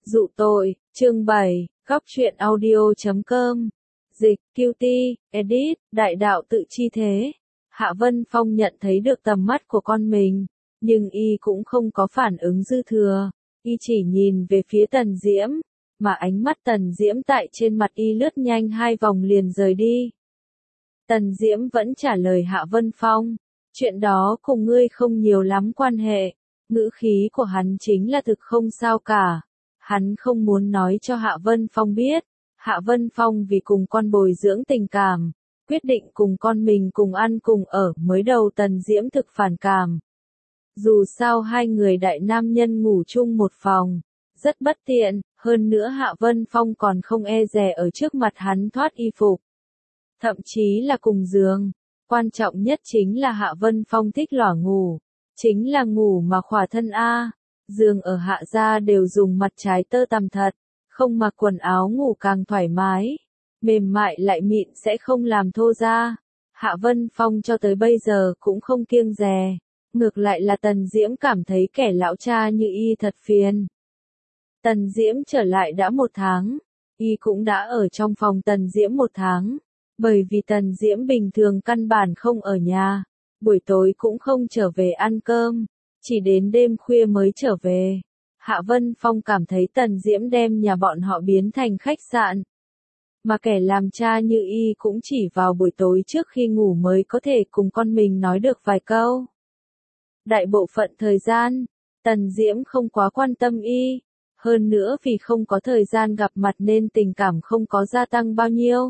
Dụ tội, chương 7, góc truyện audio.com. Dịch, QT, edit, đại đạo tự chi thế. Hạ Vân Phong nhận thấy được tầm mắt của con mình, nhưng y cũng không có phản ứng dư thừa. Y chỉ nhìn về phía Tần Diễm, mà ánh mắt Tần Diễm tại trên mặt y lướt nhanh 2 vòng liền rời đi. Tần Diễm vẫn trả lời Hạ Vân Phong, chuyện đó cùng ngươi không nhiều lắm quan hệ. Ngữ khí của hắn chính là thực không sao cả. Hắn không muốn nói cho Hạ Vân Phong biết. Hạ Vân Phong vì cùng con bồi dưỡng tình cảm, quyết định cùng con mình cùng ăn cùng ở, mới đầu Tần Diễm thực phản cảm. Dù sao hai người đại nam nhân ngủ chung một phòng, rất bất tiện, hơn nữa Hạ Vân Phong còn không e dè ở trước mặt hắn thoát y phục. Thậm chí là cùng giường. Quan trọng nhất chính là Hạ Vân Phong thích lỏa ngủ. Chính là ngủ mà khỏa thân a. Giường ở Hạ gia đều dùng mặt trái tơ tằm thật, không mặc quần áo ngủ càng thoải mái, mềm mại lại mịn sẽ không làm thô da. Hạ Vân Phong cho tới bây giờ cũng không kiêng dè, ngược lại là Tần Diễm cảm thấy kẻ lão cha như y thật phiền. Tần Diễm trở lại đã 1 tháng, y cũng đã ở trong phòng Tần Diễm 1 tháng, bởi vì Tần Diễm bình thường căn bản không ở nhà, buổi tối cũng không trở về ăn cơm, chỉ đến đêm khuya mới trở về. Hạ Vân Phong cảm thấy Tần Diễm đem nhà bọn họ biến thành khách sạn. Mà kẻ làm cha như y cũng chỉ vào buổi tối trước khi ngủ mới có thể cùng con mình nói được vài câu. Đại bộ phận thời gian, Tần Diễm không quá quan tâm y. Hơn nữa vì không có thời gian gặp mặt nên tình cảm không có gia tăng bao nhiêu.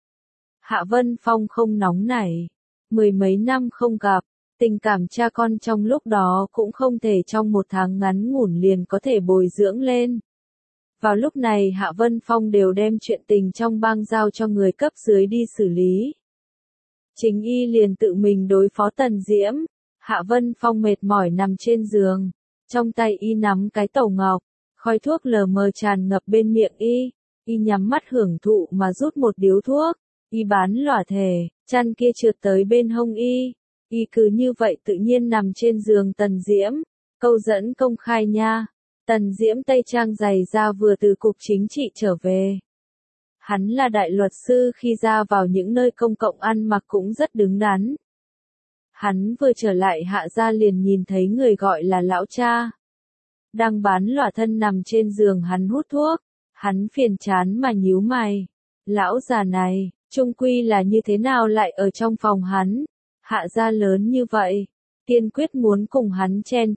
Hạ Vân Phong không nóng nảy. 10 mấy năm không gặp. Tình cảm cha con trong lúc đó cũng không thể trong 1 tháng ngắn ngủn liền có thể bồi dưỡng lên. Vào lúc này Hạ Vân Phong đều đem chuyện tình trong bang giao cho người cấp dưới đi xử lý. Chính y liền tự mình đối phó Tần Diễm. Hạ Vân Phong mệt mỏi nằm trên giường. Trong tay y nắm cái tẩu ngọc, khói thuốc lờ mờ tràn ngập bên miệng y. Y nhắm mắt hưởng thụ mà rút một điếu thuốc. Y bán lỏa thể, chăn kia trượt tới bên hông y. Y cứ như vậy tự nhiên nằm trên giường Tần Diễm, câu dẫn công khai nha. Tần Diễm tây trang giày da vừa từ cục chính trị trở về. Hắn là đại luật sư, khi ra vào những nơi công cộng ăn mặc cũng rất đứng đắn. Hắn vừa trở lại Hạ gia liền nhìn thấy người gọi là lão cha. Đang bán lỏa thân nằm trên giường hắn hút thuốc. Hắn phiền chán mà nhíu mày. Lão già này, chung quy là như thế nào lại ở trong phòng hắn? Hạ gia lớn như vậy, kiên quyết muốn cùng hắn chen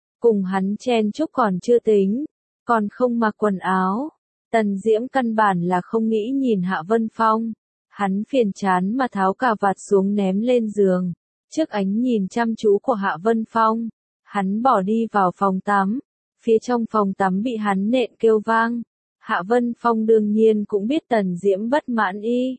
chúc còn chưa tính, còn không mặc quần áo. Tần Diễm căn bản là không nghĩ nhìn Hạ Vân Phong, hắn phiền chán mà tháo cà vạt xuống ném lên giường, trước ánh nhìn chăm chú của Hạ Vân Phong, hắn bỏ đi vào phòng tắm, phía trong phòng tắm bị hắn nện kêu vang. Hạ Vân Phong đương nhiên cũng biết Tần Diễm bất mãn y.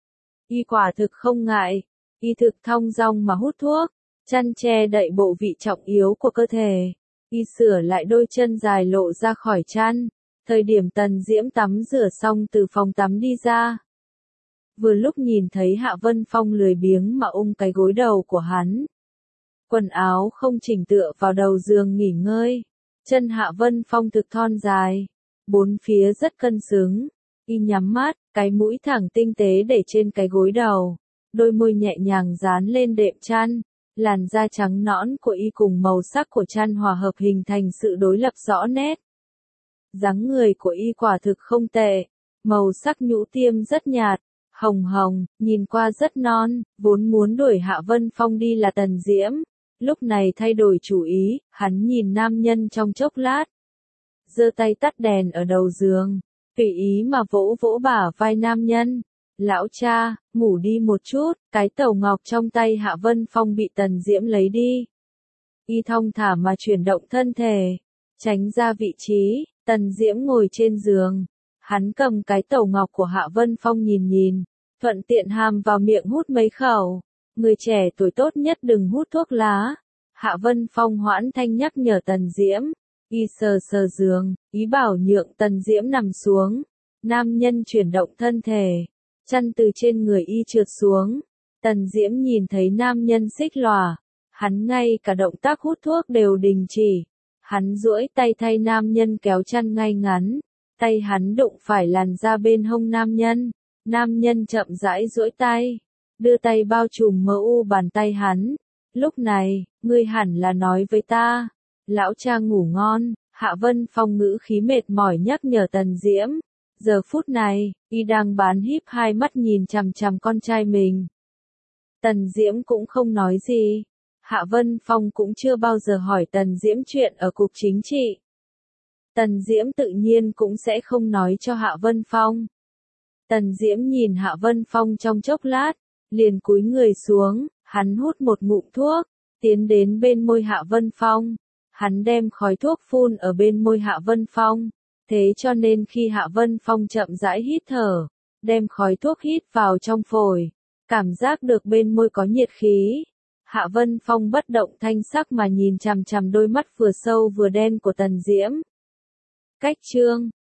Y quả thực không ngại. Y thực thong dong mà hút thuốc, chăn che đậy bộ vị trọng yếu của cơ thể. Y sửa lại đôi chân dài lộ ra khỏi chăn. Thời điểm Tần Diễm tắm rửa xong từ phòng tắm đi ra. Vừa lúc nhìn thấy Hạ Vân Phong lười biếng mà ôm cái gối đầu của hắn. Quần áo không chỉnh tựa vào đầu giường nghỉ ngơi. Chân Hạ Vân Phong thực thon dài. 4 phía rất cân xứng. Y nhắm mắt, cái mũi thẳng tinh tế để trên cái gối đầu. Đôi môi nhẹ nhàng dán lên đệm chăn, làn da trắng nõn của y cùng màu sắc của chăn hòa hợp hình thành sự đối lập rõ nét. Dáng người của y quả thực không tệ, màu sắc nhũ tiêm rất nhạt, hồng hồng, nhìn qua rất non, vốn muốn đuổi Hạ Vân Phong đi là Tần Diễm, lúc này thay đổi chủ ý, hắn nhìn nam nhân trong chốc lát. Giơ tay tắt đèn ở đầu giường, tùy ý mà vỗ vỗ bả vai nam nhân. Lão cha, ngủ đi một chút, cái tẩu ngọc trong tay Hạ Vân Phong bị Tần Diễm lấy đi. Y thong thả mà chuyển động thân thể, tránh ra vị trí, Tần Diễm ngồi trên giường. Hắn cầm cái tẩu ngọc của Hạ Vân Phong nhìn, thuận tiện hàm vào miệng hút mấy khẩu. Người trẻ tuổi tốt nhất đừng hút thuốc lá. Hạ Vân Phong hoãn thanh nhắc nhở Tần Diễm. Y sờ sờ giường, ý bảo nhượng Tần Diễm nằm xuống. Nam nhân chuyển động thân thể. Chăn từ trên người y trượt xuống. Tần Diễm nhìn thấy nam nhân xích lòa. Hắn ngay cả động tác hút thuốc đều đình chỉ. Hắn duỗi tay thay nam nhân kéo chăn ngay ngắn, tay hắn đụng phải làn da bên hông nam nhân chậm rãi duỗi tay, đưa tay bao trùm mờ u bàn tay hắn. Lúc này, ngươi hẳn là nói với ta, lão cha ngủ ngon, Hạ Vân Phong ngữ khí mệt mỏi nhắc nhở Tần Diễm. Giờ phút này, y đang bán híp hai mắt nhìn chằm chằm con trai mình. Tần Diễm cũng không nói gì. Hạ Vân Phong cũng chưa bao giờ hỏi Tần Diễm chuyện ở cục chính trị. Tần Diễm tự nhiên cũng sẽ không nói cho Hạ Vân Phong. Tần Diễm nhìn Hạ Vân Phong trong chốc lát, liền cúi người xuống, hắn hút một ngụm thuốc, tiến đến bên môi Hạ Vân Phong. Hắn đem khói thuốc phun ở bên môi Hạ Vân Phong, thế cho nên khi Hạ Vân Phong chậm rãi hít thở, đem khói thuốc hít vào trong phổi, cảm giác được bên môi có nhiệt khí. Hạ Vân Phong bất động thanh sắc mà nhìn chằm chằm đôi mắt vừa sâu vừa đen của Tần Diễm. Cách chương